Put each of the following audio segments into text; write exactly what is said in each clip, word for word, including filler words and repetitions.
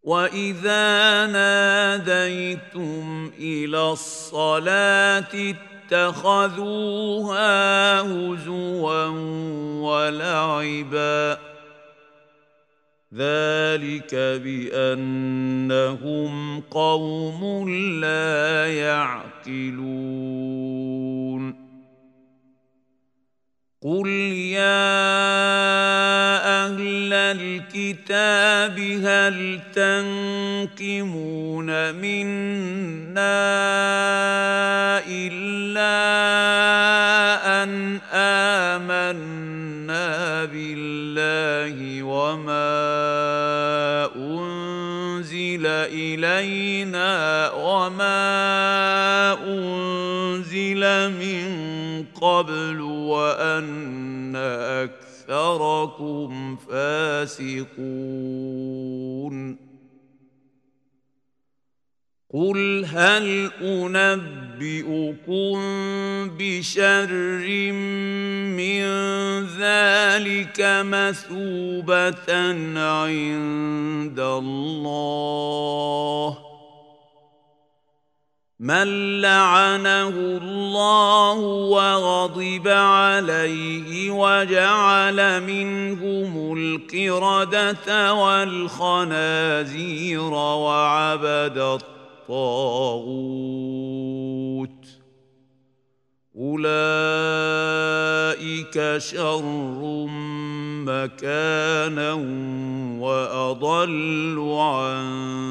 وإذا ناديتم إلى الصلاة اتخذوها هزوا ولعبا ذلك بأنهم قوم لا يعقلون قل يا أهل الكتاب هل تنقمون منا إلا أن آمنا بالله وما أنزل إلينا وما أنزل من قبل وأن أكثركم فاسقون قل هل أنبئكم بشر من ذلك مثوبة عند الله من لعنه الله وغضب عليه وجعل منهم القردة والخنازير وعبد الطاغوت أولئك شر مكانا وأضل عن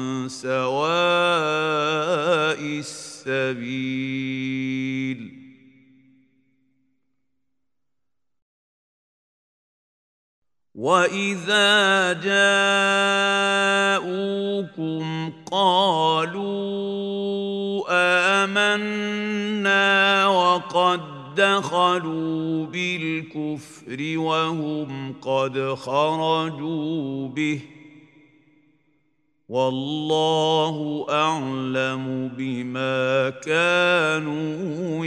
سواء السبيل وإذا جاءوكم قالوا آمنا وقد دخلوا بالكفر وهم قد خرجوا به والله أعلم بما كانوا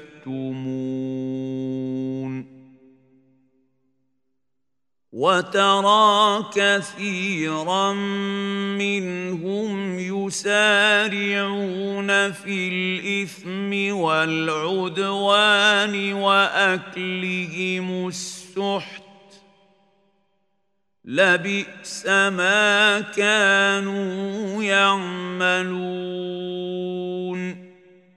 يكتمون وترى كثيرا منهم يسارعون في الإثم والعدوان وأكلهم السحت لبئس ما كانوا يعملون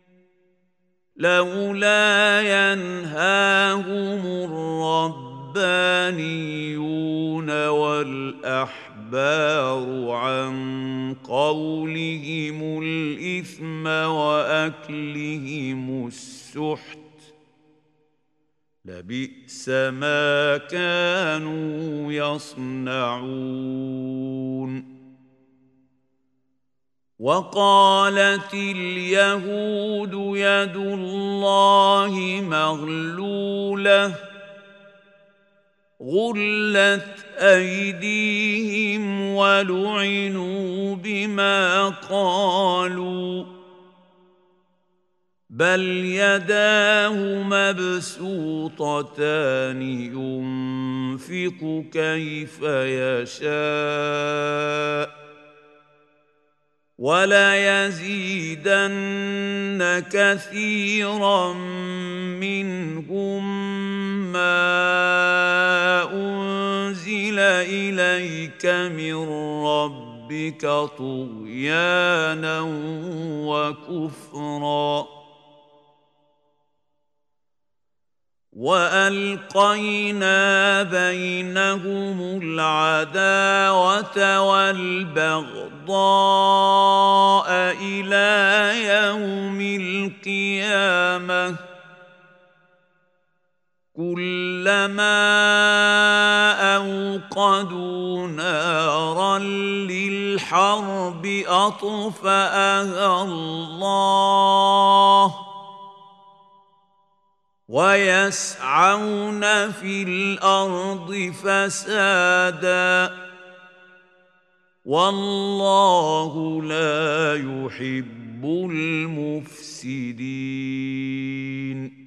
لولا ينهاهم الرب الربانيون والأحبار عن قولهم الإثم وأكلهم السحت لبئس ما كانوا يصنعون وقالت اليهود يد الله مغلولة غلت أيديهم ولعنوا بما قالوا بل يداه مبسوطتان ينفق كيف يشاء وليزيدن كثيرا منهم ما أنزل إليك من ربك طغيانا وكفرا وألقينا بينهم العداوة والبغضاء إلى يوم القيامة كلما أوقدوا نارا للحرب أطفأها الله ويسعون في الأرض فسادا والله لا يحب المفسدين